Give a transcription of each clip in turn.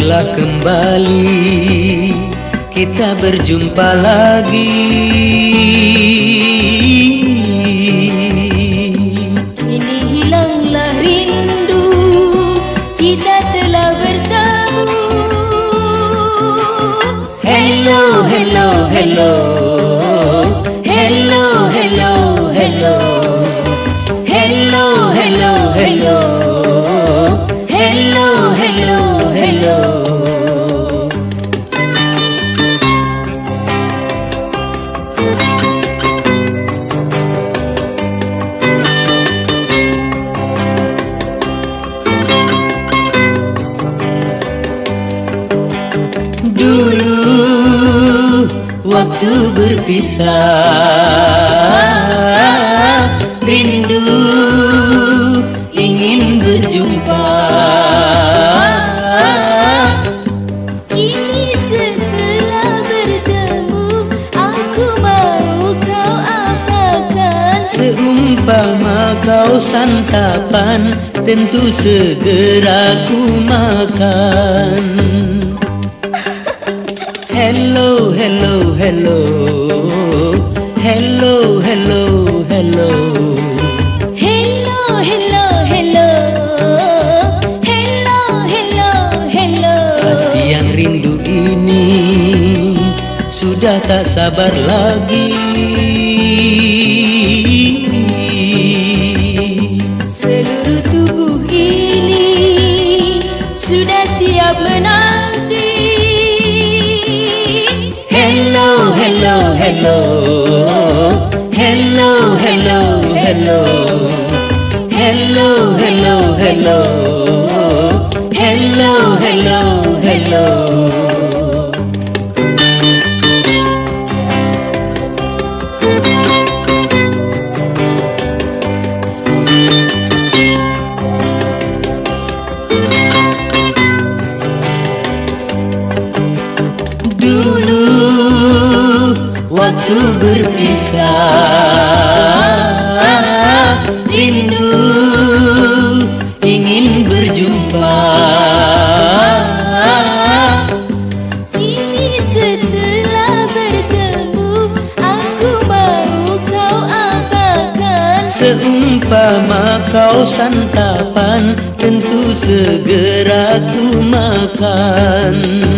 telah kembali, kita berjumpa lagi. Kini hilanglah rindu, kita telah bertemu. Hello, hello, hello. Hello, hello, hello. Hello, hello, hello. Hello, hello, hello. Dulu waktu berpisah, rindu ingin berjumpa. Kini setelah bertemu, aku mau kau apakan. Seumpama kau santapan, tentu segera ku makan. Hello, hello, hello. Hello, hello, hello. Hello, hello, hello. Hello, hello, hello. Hati yang rindu ini sudah tak sabar lagi. Seluruh tubuh ini sudah siap menanti. Hello, hello, hello. Hello, hello, hello. Hello, hello, hello. Hello, hello, hello. Dulu waktu berpisah, rindu ingin berjumpa. Kini setelah bertemu, aku mau kau apakan. Seumpama kau santapan, tentu segera ku makan.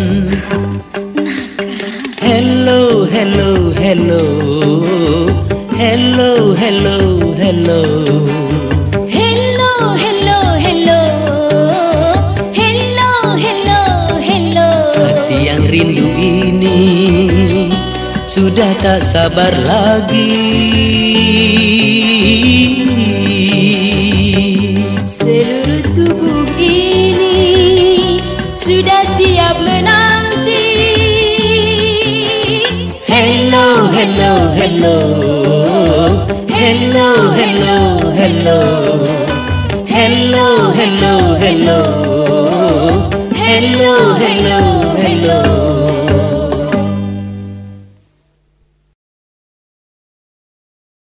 Hello, hello, hello. Hello, hello, hello. Hello, hello, hello. Hello, hello, hello. Hati yang rindu ini sudah tak sabar lagi. Seluruh tubuh ini sudah siap menanti. Hello, hello, hello. Hello, hello, hello. Hello, hello, hello.